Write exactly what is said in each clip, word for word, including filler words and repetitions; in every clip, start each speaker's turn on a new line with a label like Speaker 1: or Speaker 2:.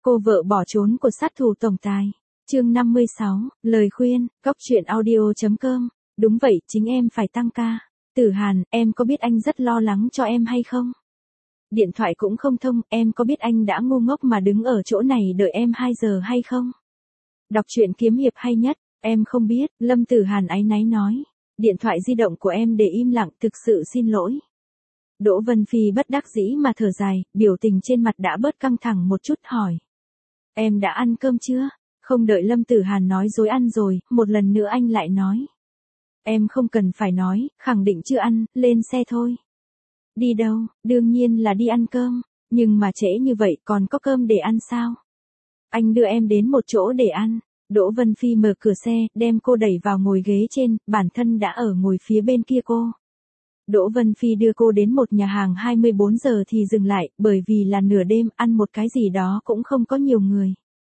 Speaker 1: Cô vợ bỏ trốn của sát thủ tổng tài. Chương năm mươi sáu, lời khuyên, góc truyện audio chấm com. Đúng vậy, chính em phải tăng ca. Tử Hàn, em có biết anh rất lo lắng cho em hay không? Điện thoại cũng không thông, em có biết anh đã ngu ngốc mà đứng ở chỗ này đợi em hai giờ hay không? Đọc truyện kiếm hiệp hay nhất, em không biết, Lâm Tử Hàn áy náy nói. Điện thoại di động của em để im lặng, thực sự xin lỗi. Đỗ Vân Phi bất đắc dĩ mà thở dài, biểu tình trên mặt đã bớt căng thẳng một chút hỏi. Em đã ăn cơm chưa? Không đợi Lâm Tử Hàn nói dối ăn rồi, một lần nữa anh lại nói. Em không cần phải nói, khẳng định chưa ăn, lên xe thôi. Đi đâu? Đương nhiên là đi ăn cơm, nhưng mà trễ như vậy còn có cơm để ăn sao? Anh đưa em đến một chỗ để ăn. Đỗ Vân Phi mở cửa xe, đem cô đẩy vào ngồi ghế trên, bản thân đã ở ngồi phía bên kia cô. Đỗ Vân Phi đưa cô đến một nhà hàng hai mươi bốn giờ thì dừng lại, bởi vì là nửa đêm, ăn một cái gì đó cũng không có nhiều người.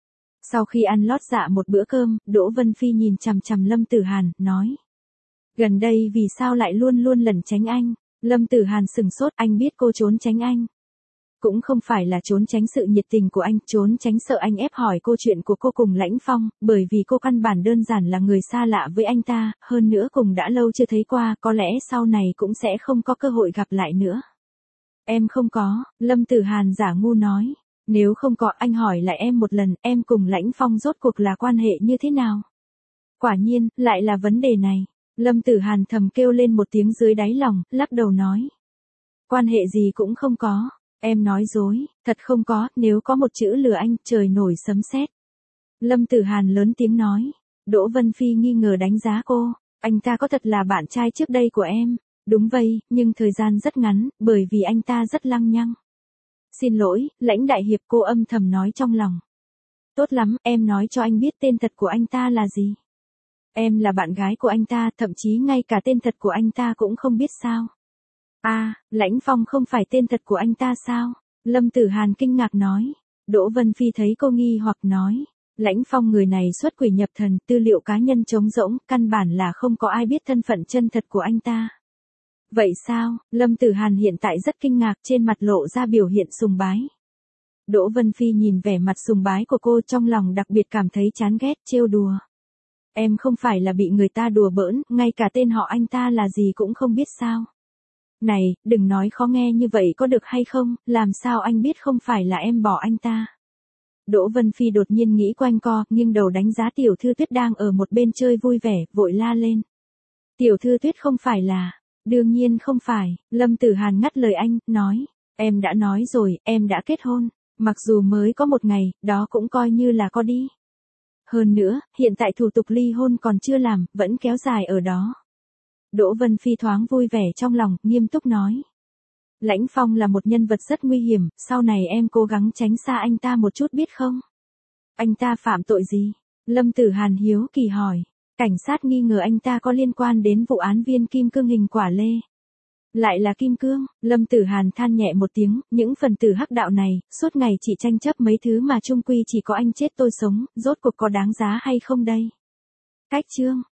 Speaker 1: Sau khi ăn lót dạ một bữa cơm, Đỗ Vân Phi nhìn chằm chằm Lâm Tử Hàn, nói. Gần đây vì sao lại luôn luôn lẩn tránh anh? Lâm Tử Hàn sừng sốt, anh biết cô trốn tránh anh. Cũng không phải là trốn tránh sự nhiệt tình của anh, trốn tránh sợ anh ép hỏi cô chuyện của cô cùng Lãnh Phong, bởi vì cô căn bản đơn giản là người xa lạ với anh ta, hơn nữa cùng đã lâu chưa thấy qua, có lẽ sau này cũng sẽ không có cơ hội gặp lại nữa. Em không có, Lâm Tử Hàn giả ngu nói. Nếu không có, anh hỏi lại em một lần, em cùng Lãnh Phong rốt cuộc là quan hệ như thế nào? Quả nhiên, lại là vấn đề này. Lâm Tử Hàn thầm kêu lên một tiếng dưới đáy lòng, lắc đầu nói. Quan hệ gì cũng không có. Em nói dối, thật không có, nếu có một chữ lừa anh, trời nổi sấm sét. Lâm Tử Hàn lớn tiếng nói. Đỗ Vân Phi nghi ngờ đánh giá cô, anh ta có thật là bạn trai trước đây của em? Đúng vậy, nhưng thời gian rất ngắn, bởi vì anh ta rất lăng nhăng. Xin lỗi, Lãnh đại hiệp, cô âm thầm nói trong lòng. Tốt lắm, em nói cho anh biết tên thật của anh ta là gì? Em là bạn gái của anh ta, thậm chí ngay cả tên thật của anh ta cũng không biết sao? À, Lãnh Phong không phải tên thật của anh ta sao? Lâm Tử Hàn kinh ngạc nói. Đỗ Vân Phi thấy cô nghi hoặc nói. Lãnh Phong người này xuất quỷ nhập thần, tư liệu cá nhân trống rỗng, căn bản là không có ai biết thân phận chân thật của anh ta. Vậy sao? Lâm Tử Hàn hiện tại rất kinh ngạc, trên mặt lộ ra biểu hiện sùng bái. Đỗ Vân Phi nhìn vẻ mặt sùng bái của cô, trong lòng đặc biệt cảm thấy chán ghét, trêu đùa. Em không phải là bị người ta đùa bỡn, ngay cả tên họ anh ta là gì cũng không biết sao? Này, đừng nói khó nghe như vậy có được hay không, làm sao anh biết không phải là em bỏ anh ta? Đỗ Vân Phi đột nhiên nghĩ quanh co, nghiêng đầu đánh giá Tiểu Thư Tuyết đang ở một bên chơi vui vẻ, vội la lên. Tiểu Thư Tuyết không phải là... Đương nhiên không phải, Lâm Tử Hàn ngắt lời anh, nói. Em đã nói rồi, em đã kết hôn. Mặc dù mới có một ngày, đó cũng coi như là có đi. Hơn nữa, hiện tại thủ tục ly hôn còn chưa làm, vẫn kéo dài ở đó. Đỗ Vân Phi thoáng vui vẻ trong lòng, nghiêm túc nói. Lãnh Phong là một nhân vật rất nguy hiểm, sau này em cố gắng tránh xa anh ta một chút biết không? Anh ta phạm tội gì? Lâm Tử Hàn hiếu kỳ hỏi. Cảnh sát nghi ngờ anh ta có liên quan đến vụ án viên kim cương hình quả lê. Lại là kim cương, Lâm Tử Hàn than nhẹ một tiếng, những phần tử hắc đạo này, suốt ngày chỉ tranh chấp mấy thứ mà chung quy chỉ có anh chết tôi sống, rốt cuộc có đáng giá hay không đây? Cách chương,